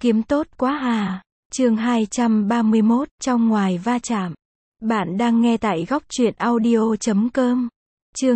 Kiếm tốt quá à. Chương 231, trong ngoài va chạm. Bạn đang nghe tại góc truyện audio.com. Chương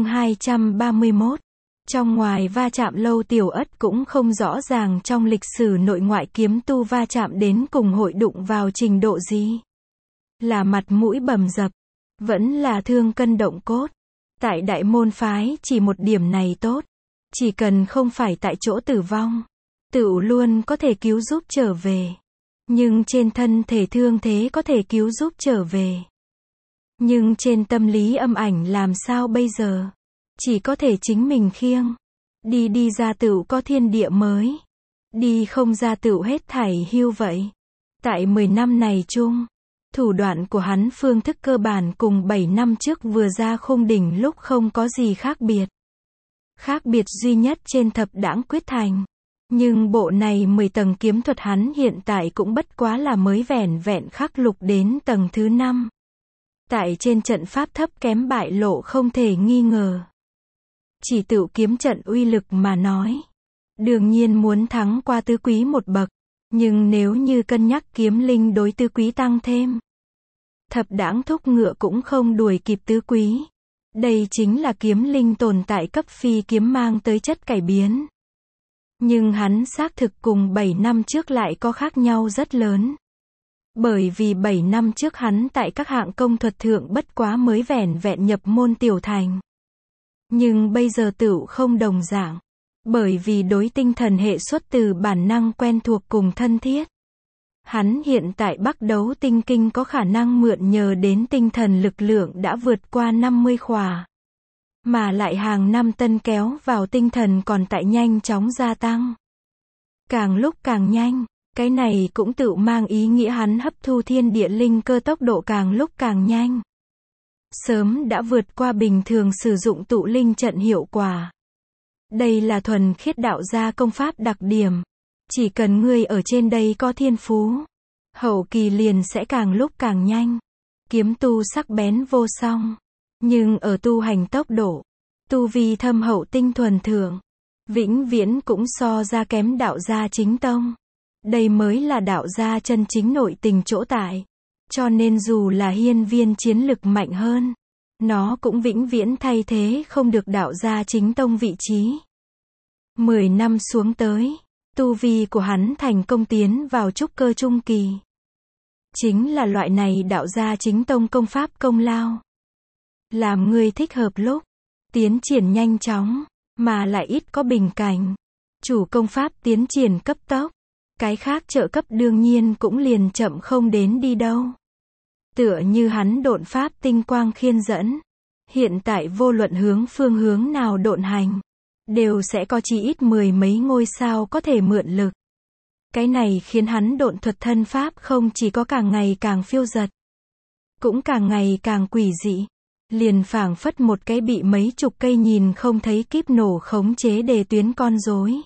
231. Trong ngoài va chạm. Lâu Tiểu Ất cũng không rõ ràng trong lịch sử nội ngoại kiếm tu va chạm đến cùng hội đụng vào trình độ gì. Là mặt mũi bầm dập, vẫn là thương cân động cốt. Tại đại môn phái chỉ một điểm này tốt. Chỉ cần không phải tại chỗ tử vong, tựu luôn có thể cứu giúp trở về. Nhưng trên thân thể thương thế có thể cứu giúp trở về. Nhưng trên tâm lý âm ảnh làm sao bây giờ? Chỉ có thể chính mình khiêng. Đi ra tựu có thiên địa mới. Đi không ra tựu hết thảy hưu vậy. Tại 10 năm này chung, thủ đoạn của hắn phương thức cơ bản cùng 7 năm trước vừa ra khung đỉnh lúc không có gì khác biệt. Khác biệt duy nhất trên thập đãng quyết thành. Nhưng bộ này 10 tầng kiếm thuật hắn hiện tại cũng bất quá là mới vẻn vẹn khắc lục đến tầng thứ 5. Tại trên trận pháp thấp kém bại lộ không thể nghi ngờ. Chỉ tự kiếm trận uy lực mà nói, đương nhiên muốn thắng qua tứ quý một bậc. Nhưng nếu như cân nhắc kiếm linh đối tứ quý tăng thêm, thập đãng thúc ngựa cũng không đuổi kịp tứ quý. Đây chính là kiếm linh tồn tại cấp phi kiếm mang tới chất cải biến. Nhưng hắn xác thực cùng 7 năm trước lại có khác nhau rất lớn. Bởi vì 7 năm trước hắn tại các hạng công thuật thượng bất quá mới vẻn vẹn nhập môn tiểu thành. Nhưng bây giờ tựu không đồng dạng. Bởi vì đối tinh thần hệ xuất từ bản năng quen thuộc cùng thân thiết. Hắn hiện tại Bắc Đấu Tinh Kinh có khả năng mượn nhờ đến tinh thần lực lượng đã vượt qua 50 khỏa. Mà lại hàng năm tân kéo vào tinh thần còn tại nhanh chóng gia tăng. Càng lúc càng nhanh, cái này cũng tự mang ý nghĩa hắn hấp thu thiên địa linh cơ tốc độ càng lúc càng nhanh. Sớm đã vượt qua bình thường sử dụng tụ linh trận hiệu quả. Đây là thuần khiết đạo gia công pháp đặc điểm. Chỉ cần ngươi ở trên đây có thiên phú, hậu kỳ liền sẽ càng lúc càng nhanh. Kiếm tu sắc bén vô song. Nhưng ở tu hành tốc độ, tu vi thâm hậu tinh thuần thượng, vĩnh viễn cũng so ra kém đạo gia chính tông. Đây mới là đạo gia chân chính nội tình chỗ tại. Cho nên dù là hiên viên chiến lực mạnh hơn, nó cũng vĩnh viễn thay thế không được đạo gia chính tông vị trí. 10 năm xuống tới, tu vi của hắn thành công tiến vào trúc cơ trung kỳ. Chính là loại này đạo gia chính tông công pháp công lao. Làm người thích hợp lúc, tiến triển nhanh chóng, mà lại ít có bình cảnh. Chủ công pháp tiến triển cấp tốc. Cái khác trợ cấp đương nhiên cũng liền chậm không đến đi đâu. Tựa như hắn độn pháp tinh quang khiên dẫn. Hiện tại vô luận hướng phương hướng nào độn hành, đều sẽ có chỉ ít 10 mấy ngôi sao có thể mượn lực. Cái này khiến hắn độn thuật thân pháp không chỉ có càng ngày càng phiêu dật, cũng càng ngày càng quỷ dị. Liền phảng phất một cái bị mấy chục cây nhìn không thấy kíp nổ khống chế đề tuyến con rối.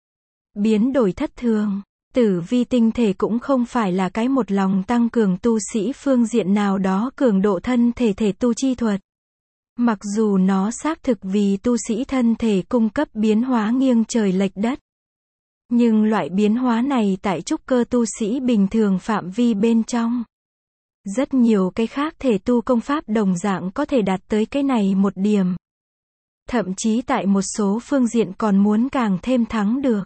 Biến đổi thất thường. Tử vi tinh thể cũng không phải là cái một lòng tăng cường tu sĩ phương diện nào đó cường độ thân thể thể tu chi thuật. Mặc dù nó xác thực vì tu sĩ thân thể cung cấp biến hóa nghiêng trời lệch đất. Nhưng loại biến hóa này tại trúc cơ tu sĩ bình thường phạm vi bên trong. Rất nhiều cái khác thể tu công pháp đồng dạng có thể đạt tới cái này một điểm. Thậm chí tại một số phương diện còn muốn càng thêm thắng được.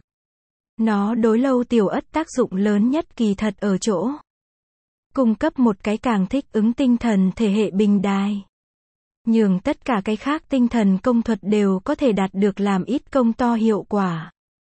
Nó đối Lâu Tiểu Ất tác dụng lớn nhất kỳ thật ở chỗ cung cấp một cái càng thích ứng tinh thần thể hệ bình đài. Nhường tất cả cái khác tinh thần công thuật đều có thể đạt được làm ít công to hiệu quả.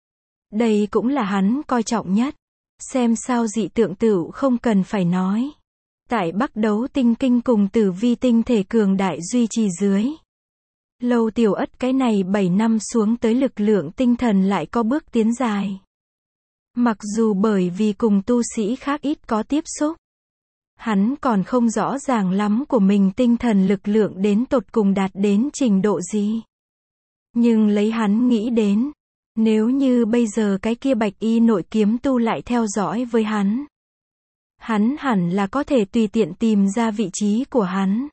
Đây cũng là hắn coi trọng nhất. Xem sao dị tượng tựu không cần phải nói. Tại Bắc Đấu Tinh Kinh cùng Tử vi tinh thể cường đại duy trì dưới, Lâu Tiểu Ất cái này 7 năm xuống tới lực lượng tinh thần lại có bước tiến dài. Mặc dù bởi vì cùng tu sĩ khác ít có tiếp xúc, hắn còn không rõ ràng lắm của mình tinh thần lực lượng đến tột cùng đạt đến trình độ gì. Nhưng lấy hắn nghĩ đến, nếu như bây giờ cái kia bạch y nội kiếm tu lại theo dõi với hắn, hắn hẳn là có thể tùy tiện tìm ra vị trí của hắn.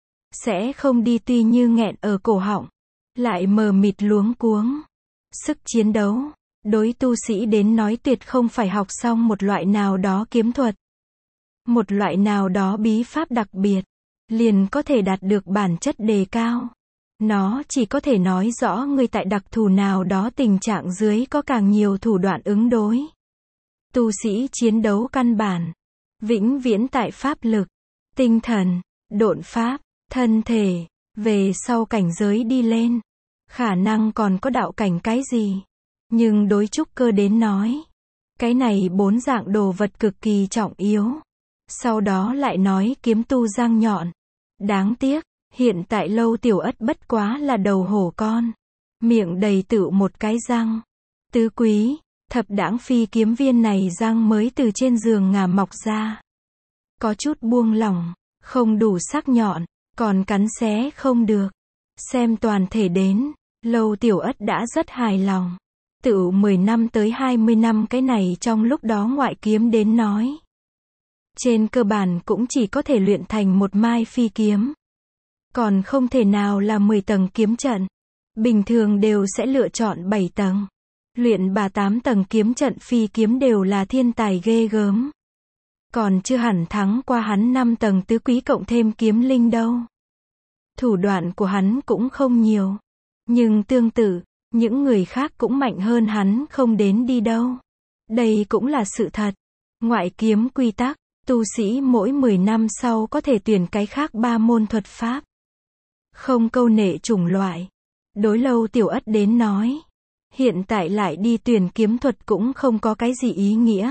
Sẽ không đi tuy như nghẹn ở cổ họng, lại mờ mịt luống cuống. Sức chiến đấu, Đối tu sĩ đến nói tuyệt không phải học xong một loại nào đó kiếm thuật, một loại nào đó bí pháp đặc biệt, liền có thể đạt được bản chất đề cao. Nó chỉ có thể nói rõ người tại đặc thù nào đó tình trạng dưới có càng nhiều thủ đoạn ứng đối. Tu sĩ chiến đấu căn bản, vĩnh viễn tại pháp lực, tinh thần, độn pháp, thân thể, về sau cảnh giới đi lên, khả năng còn có đạo cảnh cái gì. Nhưng đối trúc cơ đến nói, cái này 4 dạng đồ vật cực kỳ trọng yếu. Sau đó lại nói kiếm tu răng nhọn. Đáng tiếc, hiện tại Lâu Tiểu Ất bất quá là đầu hổ con, miệng đầy tựu một cái răng. Tứ quý, thập đãng phi kiếm viên này răng mới từ trên giường ngà mọc ra. Có chút buông lỏng, không đủ sắc nhọn, còn cắn xé không được. Xem toàn thể đến, Lâu Tiểu Ất đã rất hài lòng. Tựu 10 năm tới 20 năm cái này trong lúc đó ngoại kiếm đến nói. Trên cơ bản cũng chỉ có thể luyện thành một mai phi kiếm. Còn không thể nào là 10 tầng kiếm trận. Bình thường đều sẽ lựa chọn 7 tầng. Luyện 8 tầng kiếm trận phi kiếm đều là thiên tài ghê gớm. Còn chưa hẳn thắng qua hắn 5 tầng tứ quý cộng thêm kiếm linh đâu. Thủ đoạn của hắn cũng không nhiều. Nhưng tương tự, những người khác cũng mạnh hơn hắn không đến đi đâu. Đây cũng là sự thật. Ngoại kiếm quy tắc, tu sĩ mỗi 10 năm sau có thể tuyển cái khác 3 môn thuật pháp. Không câu nệ chủng loại. Đối Lâu Tiểu Ất đến nói, hiện tại lại đi tuyển kiếm thuật cũng không có cái gì ý nghĩa.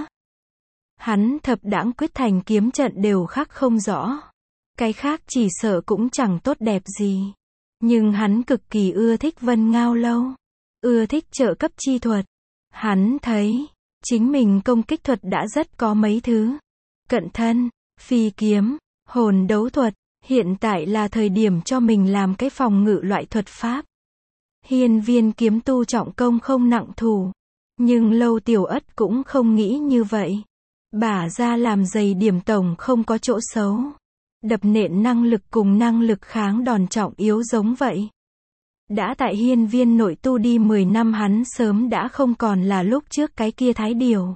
Hắn thập đãng quyết thành kiếm trận đều khác không rõ. Cái khác chỉ sợ cũng chẳng tốt đẹp gì. Nhưng hắn cực kỳ ưa thích Vân Ngao Lâu. Ưa thích trợ cấp chi thuật. Hắn thấy, chính mình công kích thuật đã rất có mấy thứ. Cận thân, phi kiếm, hồn đấu thuật. Hiện tại là thời điểm cho mình làm cái phòng ngự loại thuật pháp. Hiên viên kiếm tu trọng công không nặng thủ. Nhưng Lâu Tiểu Ất cũng không nghĩ như vậy. Bả ra làm dày điểm tổng không có chỗ xấu. Đập nện năng lực cùng năng lực kháng đòn trọng yếu giống vậy. Đã tại hiên viên nội tu đi 10 năm hắn sớm đã không còn là lúc trước cái kia thái điều.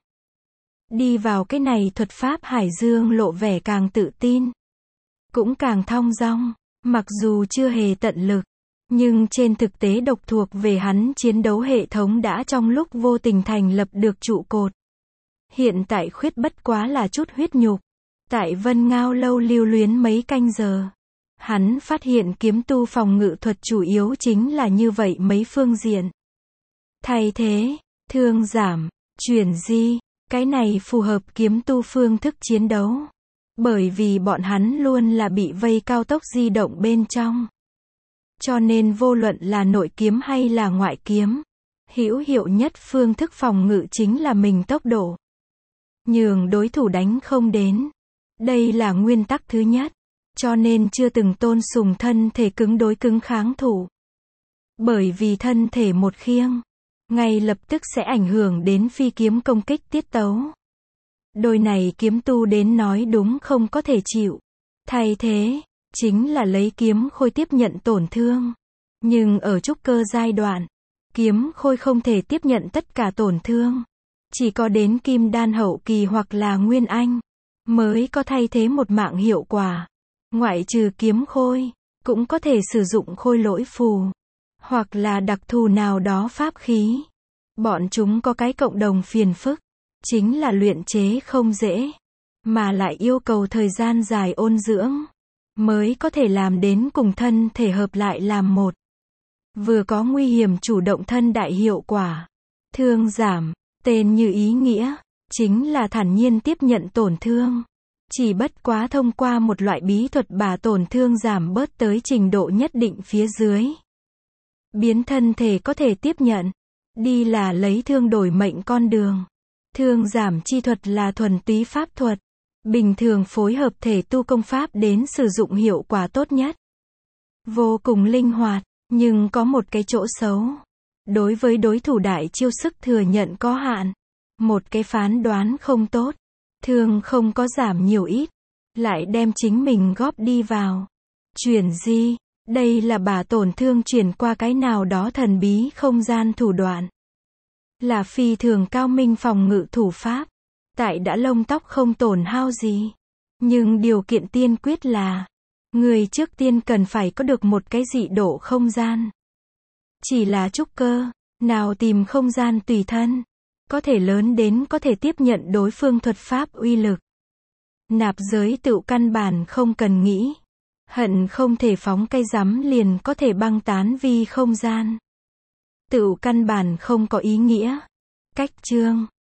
Đi vào cái này thuật pháp hải dương lộ vẻ càng tự tin. Cũng càng thong dong, mặc dù chưa hề tận lực. Nhưng trên thực tế độc thuộc về hắn chiến đấu hệ thống đã trong lúc vô tình thành lập được trụ cột. Hiện tại khuyết bất quá là chút huyết nhục. Tại Vân Ngao Lâu lưu luyến mấy canh giờ. Hắn phát hiện kiếm tu phòng ngự thuật chủ yếu chính là như vậy mấy phương diện. Thay thế, thương giảm, chuyển di, cái này phù hợp kiếm tu phương thức chiến đấu. Bởi vì bọn hắn luôn là bị vây cao tốc di động bên trong. Cho nên vô luận là nội kiếm hay là ngoại kiếm, hữu hiệu nhất phương thức phòng ngự chính là mình tốc độ. Nhường đối thủ đánh không đến. Đây là nguyên tắc thứ nhất. Cho nên chưa từng tôn sùng thân thể cứng đối cứng kháng thủ. Bởi vì thân thể một khiêng, ngay lập tức sẽ ảnh hưởng đến phi kiếm công kích tiết tấu. Đôi này kiếm tu đến nói đúng không có thể chịu. Thay thế, chính là lấy kiếm khôi tiếp nhận tổn thương. Nhưng ở trúc cơ giai đoạn, kiếm khôi không thể tiếp nhận tất cả tổn thương. Chỉ có đến kim đan hậu kỳ hoặc là nguyên anh, mới có thay thế một mạng hiệu quả. Ngoại trừ kiếm khôi, cũng có thể sử dụng khôi lỗi phù, hoặc là đặc thù nào đó pháp khí. Bọn chúng có cái cộng đồng phiền phức, chính là luyện chế không dễ, mà lại yêu cầu thời gian dài ôn dưỡng, mới có thể làm đến cùng thân thể hợp lại làm một. Vừa có nguy hiểm chủ động thân đại hiệu quả. Thương giảm, tên như ý nghĩa, chính là thản nhiên tiếp nhận tổn thương. Chỉ bất quá thông qua một loại bí thuật bà tổn thương giảm bớt tới trình độ nhất định phía dưới. Biến thân thể có thể tiếp nhận. Đi là lấy thương đổi mệnh con đường. Thương giảm chi thuật là thuần túy pháp thuật. Bình thường phối hợp thể tu công pháp đến sử dụng hiệu quả tốt nhất. Vô cùng linh hoạt, nhưng có một cái chỗ xấu. Đối với đối thủ đại chiêu sức thừa nhận có hạn. Một cái phán đoán không tốt. Thương không có giảm nhiều ít. Lại đem chính mình góp đi vào. Chuyển di. Đây là bà tổn thương chuyển qua cái nào đó thần bí không gian thủ đoạn. là phi thường cao minh phòng ngự thủ pháp. Tại đã lông tóc không tổn hao gì. Nhưng điều kiện tiên quyết là, người trước tiên cần phải có được một cái dị độ không gian. Chỉ là trúc cơ, nào tìm không gian tùy thân. Có thể lớn đến có thể tiếp nhận đối phương thuật pháp uy lực. Nạp giới tựu căn bản không cần nghĩ. Hận không thể phóng cây rắm liền có thể băng tán vi không gian. Tựu căn bản không có ý nghĩa. Cách chương